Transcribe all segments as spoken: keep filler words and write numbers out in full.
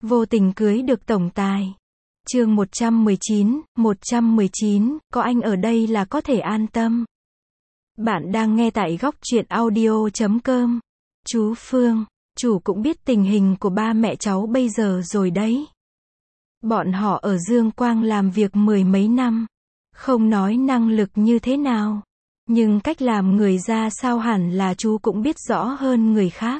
vô tình cưới được tổng tài. Chương một trăm mười chín, một trăm mười chín, có anh ở đây là có thể an tâm. Bạn đang nghe tại góc truyện audio chấm com. Chú Phương, chủ cũng biết tình hình của ba mẹ cháu bây giờ rồi đấy. Bọn họ ở Dương Quang làm việc mười mấy năm. Không nói năng lực như thế nào, nhưng cách làm người ra sao hẳn là chú cũng biết rõ hơn người khác.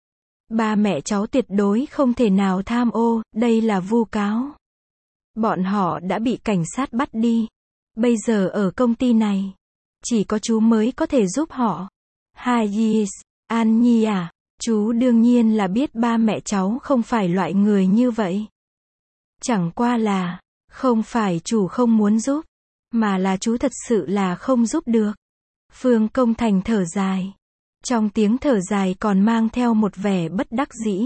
Ba mẹ cháu tuyệt đối không thể nào tham ô, đây là vu cáo. Bọn họ đã bị cảnh sát bắt đi. Bây giờ ở công ty này, chỉ có chú mới có thể giúp họ. Hayes, An Nhi à, chú đương nhiên là biết ba mẹ cháu không phải loại người như vậy. Chẳng qua là, không phải chủ không muốn giúp, mà là chú thật sự là không giúp được. Phương Công Thành thở dài. Trong tiếng thở dài còn mang theo một vẻ bất đắc dĩ.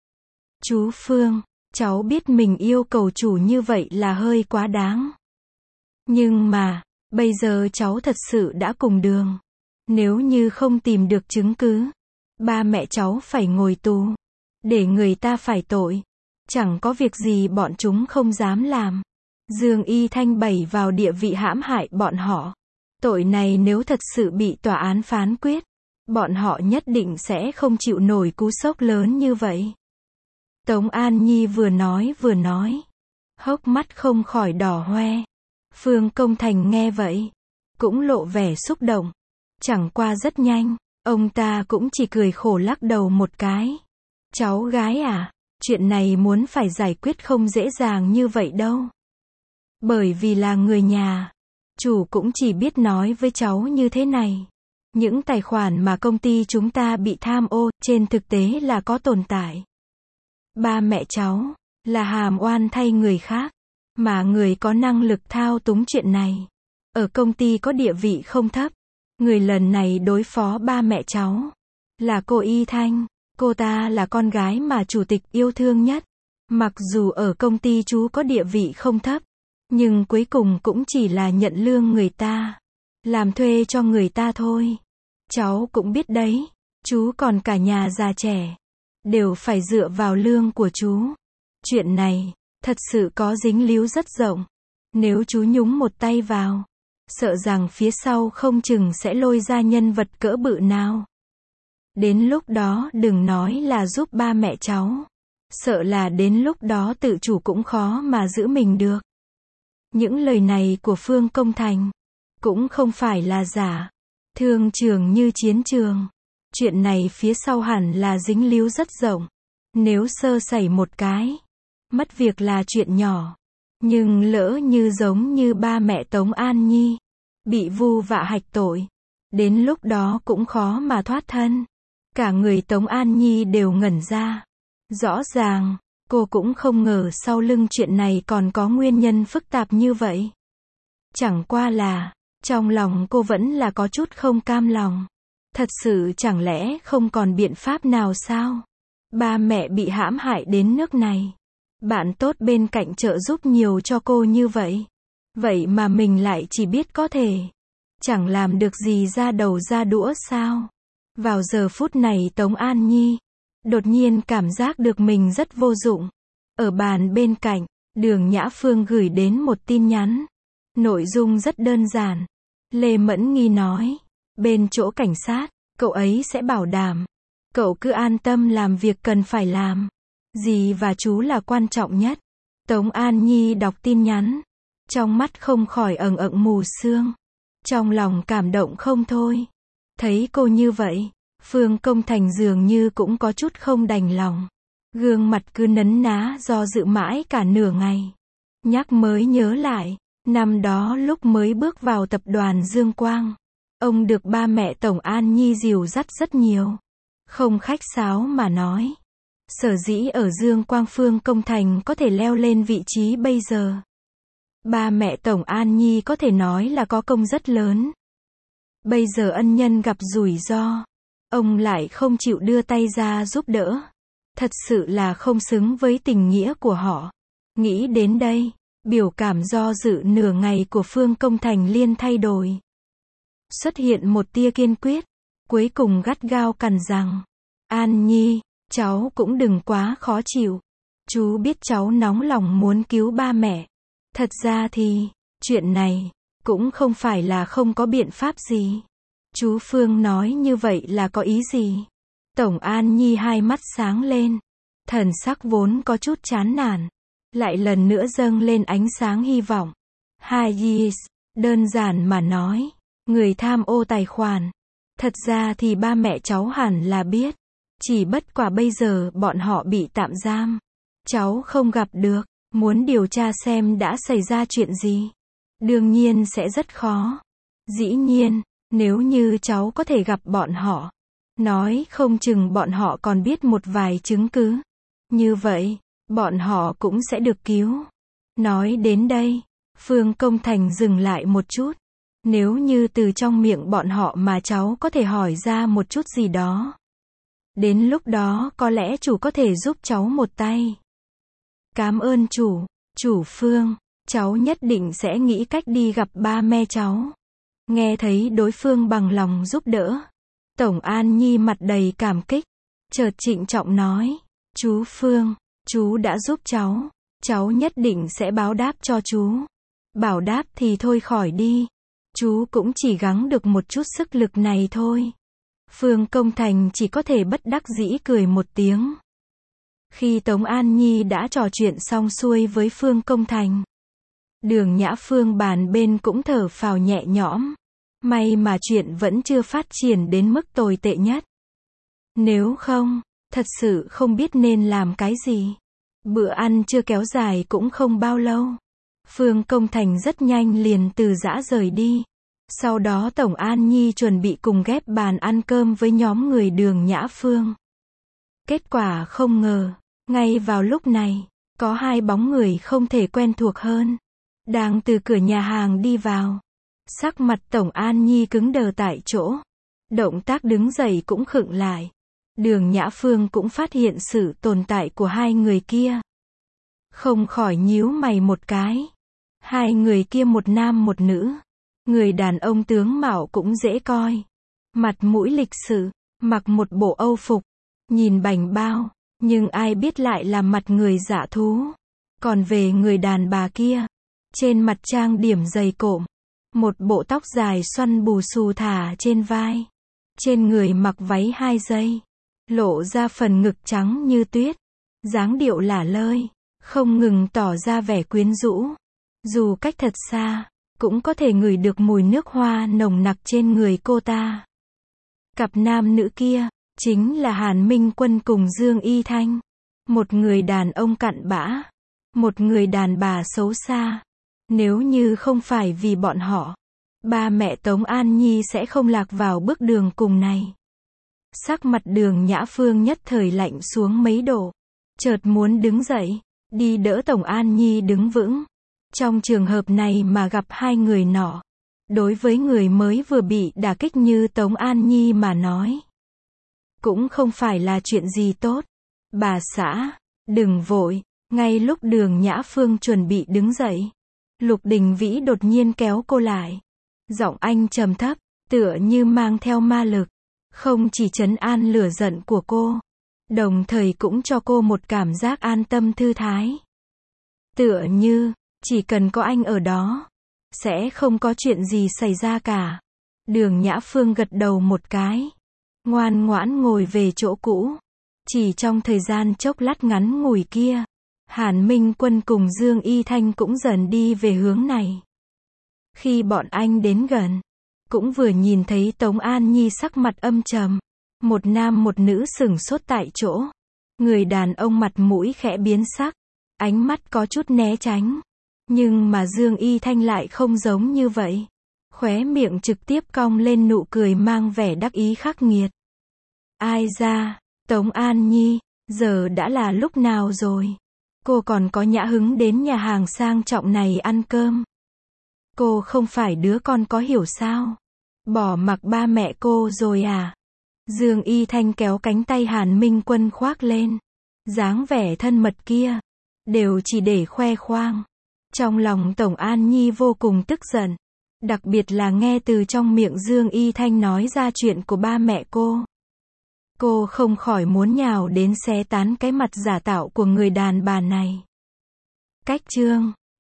Chú Phương, cháu biết mình yêu cầu chủ như vậy là hơi quá đáng. Nhưng mà, bây giờ cháu thật sự đã cùng đường. Nếu như không tìm được chứng cứ, ba mẹ cháu phải ngồi tù. Để người ta phải tội. Chẳng có việc gì bọn chúng không dám làm. Dương Y Thanh bày vào địa vị hãm hại bọn họ. Tội này nếu thật sự bị tòa án phán quyết, bọn họ nhất định sẽ không chịu nổi cú sốc lớn như vậy. Tống An Nhi vừa nói vừa nói. Hốc mắt không khỏi đỏ hoe. Phương Công Thành nghe vậy, cũng lộ vẻ xúc động. Chẳng qua rất nhanh, ông ta cũng chỉ cười khổ lắc đầu một cái. Cháu gái à, chuyện này muốn phải giải quyết không dễ dàng như vậy đâu. Bởi vì là người nhà, chủ cũng chỉ biết nói với cháu như thế này. Những tài khoản mà công ty chúng ta bị tham ô, trên thực tế là có tồn tại. Ba mẹ cháu, là hàm oan thay người khác, mà người có năng lực thao túng chuyện này. Ở công ty có địa vị không thấp. Người lần này đối phó ba mẹ cháu, là cô Y Thanh. Cô ta là con gái mà chủ tịch yêu thương nhất. Mặc dù ở công ty chú có địa vị không thấp, nhưng cuối cùng cũng chỉ là nhận lương người ta, làm thuê cho người ta thôi. Cháu cũng biết đấy, chú còn cả nhà già trẻ, đều phải dựa vào lương của chú. Chuyện này, thật sự có dính líu rất rộng. Nếu chú nhúng một tay vào, sợ rằng phía sau không chừng sẽ lôi ra nhân vật cỡ bự nào. Đến lúc đó đừng nói là giúp ba mẹ cháu. Sợ là đến lúc đó tự chủ cũng khó mà giữ mình được. Những lời này của Phương Công Thành cũng không phải là giả. Thương trường như chiến trường. Chuyện này phía sau hẳn là dính líu rất rộng. Nếu sơ sẩy một cái, mất việc là chuyện nhỏ. Nhưng lỡ như giống như ba mẹ Tống An Nhi, bị vu vạ hạch tội, đến lúc đó cũng khó mà thoát thân. Cả người Tống An Nhi đều ngẩn ra. Rõ ràng, cô cũng không ngờ sau lưng chuyện này còn có nguyên nhân phức tạp như vậy. Chẳng qua là, trong lòng cô vẫn là có chút không cam lòng. Thật sự chẳng lẽ không còn biện pháp nào sao? Ba mẹ bị hãm hại đến nước này. Bạn tốt bên cạnh trợ giúp nhiều cho cô như vậy. Vậy mà mình lại chỉ biết có thể. Chẳng làm được gì ra đầu ra đũa sao? Vào giờ phút này Tống An Nhi đột nhiên cảm giác được mình rất vô dụng. Ở bàn bên cạnh, Đường Nhã Phương gửi đến một tin nhắn. Nội dung rất đơn giản. Lê Mẫn Nghi nói, bên chỗ cảnh sát, cậu ấy sẽ bảo đảm. Cậu cứ an tâm làm việc cần phải làm. Dì và chú là quan trọng nhất. Tống An Nhi đọc tin nhắn. Trong mắt không khỏi ẩn ẩn mù sương. Trong lòng cảm động không thôi. Thấy cô như vậy, Phương Công Thành dường như cũng có chút không đành lòng. Gương mặt cứ nấn ná do dự mãi cả nửa ngày. Nhắc mới nhớ lại, năm đó lúc mới bước vào tập đoàn Dương Quang, ông được ba mẹ Tổng An Nhi dìu dắt rất nhiều. Không khách sáo mà nói. Sở dĩ ở Dương Quang Phương Công Thành có thể leo lên vị trí bây giờ. Ba mẹ Tổng An Nhi có thể nói là có công rất lớn. Bây giờ ân nhân gặp rủi ro, ông lại không chịu đưa tay ra giúp đỡ. Thật sự là không xứng với tình nghĩa của họ. Nghĩ đến đây, biểu cảm do dự nửa ngày của Phương Công Thành liên thay đổi. Xuất hiện một tia kiên quyết, cuối cùng gắt gao cằn rằng, An Nhi, cháu cũng đừng quá khó chịu. Chú biết cháu nóng lòng muốn cứu ba mẹ. Thật ra thì, chuyện này, cũng không phải là không có biện pháp gì. Chú Phương nói như vậy là có ý gì? Tổng An Nhi hai mắt sáng lên. Thần sắc vốn có chút chán nản. Lại lần nữa dâng lên ánh sáng hy vọng. Hayes, đơn giản mà nói. Người tham ô tài khoản. Thật ra thì ba mẹ cháu hẳn là biết. Chỉ bất quả bây giờ bọn họ bị tạm giam. Cháu không gặp được. Muốn điều tra xem đã xảy ra chuyện gì. Đương nhiên sẽ rất khó. Dĩ nhiên, nếu như cháu có thể gặp bọn họ. Nói không chừng bọn họ còn biết một vài chứng cứ. Như vậy, bọn họ cũng sẽ được cứu. Nói đến đây, Phương Công Thành dừng lại một chút. Nếu như từ trong miệng bọn họ mà cháu có thể hỏi ra một chút gì đó. Đến lúc đó có lẽ chủ có thể giúp cháu một tay. Cảm ơn chủ, chủ Phương, cháu nhất định sẽ nghĩ cách đi gặp ba mẹ cháu. Nghe thấy đối phương bằng lòng giúp đỡ. Tổng An Nhi mặt đầy cảm kích. Chợt trịnh trọng nói, chú Phương, chú đã giúp cháu. Cháu nhất định sẽ báo đáp cho chú. Bảo đáp thì thôi khỏi đi. Chú cũng chỉ gắng được một chút sức lực này thôi. Phương Công Thành chỉ có thể bất đắc dĩ cười một tiếng. Khi Tống An Nhi đã trò chuyện xong xuôi với Phương Công Thành. Đường Nhã Phương bàn bên cũng thở phào nhẹ nhõm. May mà chuyện vẫn chưa phát triển đến mức tồi tệ nhất. Nếu không, thật sự không biết nên làm cái gì. Bữa ăn chưa kéo dài cũng không bao lâu. Phương Công Thành rất nhanh liền từ giã rời đi. Sau đó Tổng An Nhi chuẩn bị cùng ghép bàn ăn cơm với nhóm người Đường Nhã Phương. Kết quả không ngờ, ngay vào lúc này, có hai bóng người không thể quen thuộc hơn. Đang từ cửa nhà hàng đi vào. Sắc mặt Tổng An Nhi cứng đờ tại chỗ. Động tác đứng dậy cũng khựng lại. Đường Nhã Phương cũng phát hiện sự tồn tại của hai người kia. Không khỏi nhíu mày một cái. Hai người kia một nam một nữ. Người đàn ông tướng mạo cũng dễ coi. Mặt mũi lịch sự, mặc một bộ âu phục. Nhìn bảnh bao, nhưng ai biết lại là mặt người dạ thú. Còn về người đàn bà kia, trên mặt trang điểm dày cộm. Một bộ tóc dài xoăn bù xù thả trên vai. Trên người mặc váy hai dây. Lộ ra phần ngực trắng như tuyết. Dáng điệu lả lơi. Không ngừng tỏ ra vẻ quyến rũ. Dù cách thật xa, cũng có thể ngửi được mùi nước hoa nồng nặc trên người cô ta. Cặp nam nữ kia, chính là Hàn Minh Quân cùng Dương Y Thanh. Một người đàn ông cặn bã. Một người đàn bà xấu xa. Nếu như không phải vì bọn họ, ba mẹ Tống An Nhi sẽ không lạc vào bước đường cùng này. Sắc mặt Đường Nhã Phương nhất thời lạnh xuống mấy độ. Chợt muốn đứng dậy, đi đỡ Tổng An Nhi đứng vững. Trong trường hợp này mà gặp hai người nọ, đối với người mới vừa bị đả kích như Tống An Nhi mà nói, cũng không phải là chuyện gì tốt. Bà xã, đừng vội. Ngay lúc Đường Nhã Phương chuẩn bị đứng dậy, Lục Đình Vĩ đột nhiên kéo cô lại. Giọng anh trầm thấp, tựa như mang theo ma lực. Không chỉ trấn an lửa giận của cô, đồng thời cũng cho cô một cảm giác an tâm thư thái. Tựa như, chỉ cần có anh ở đó, sẽ không có chuyện gì xảy ra cả. Đường Nhã Phương gật đầu một cái. Ngoan ngoãn ngồi về chỗ cũ. Chỉ trong thời gian chốc lát ngắn ngủi kia, Hàn Minh Quân cùng Dương Y Thanh cũng dần đi về hướng này. Khi bọn anh đến gần, cũng vừa nhìn thấy Tống An Nhi sắc mặt âm trầm. Một nam một nữ sửng sốt tại chỗ. Người đàn ông mặt mũi khẽ biến sắc. Ánh mắt có chút né tránh. Nhưng mà Dương Y Thanh lại không giống như vậy. Khóe miệng trực tiếp cong lên nụ cười mang vẻ đắc ý khắc nghiệt. Ai ra, Tống An Nhi, giờ đã là lúc nào rồi? Cô còn có nhã hứng đến nhà hàng sang trọng này ăn cơm. Cô không phải đứa con có hiểu sao? Bỏ mặc ba mẹ cô rồi à? Dương Y Thanh kéo cánh tay Hàn Minh Quân khoác lên. Dáng vẻ thân mật kia, đều chỉ để khoe khoang. Trong lòng Tổng An Nhi vô cùng tức giận. Đặc biệt là nghe từ trong miệng Dương Y Thanh nói ra chuyện của ba mẹ cô. Cô không khỏi muốn nhào đến xé tán cái mặt giả tạo của người đàn bà này. Cách chương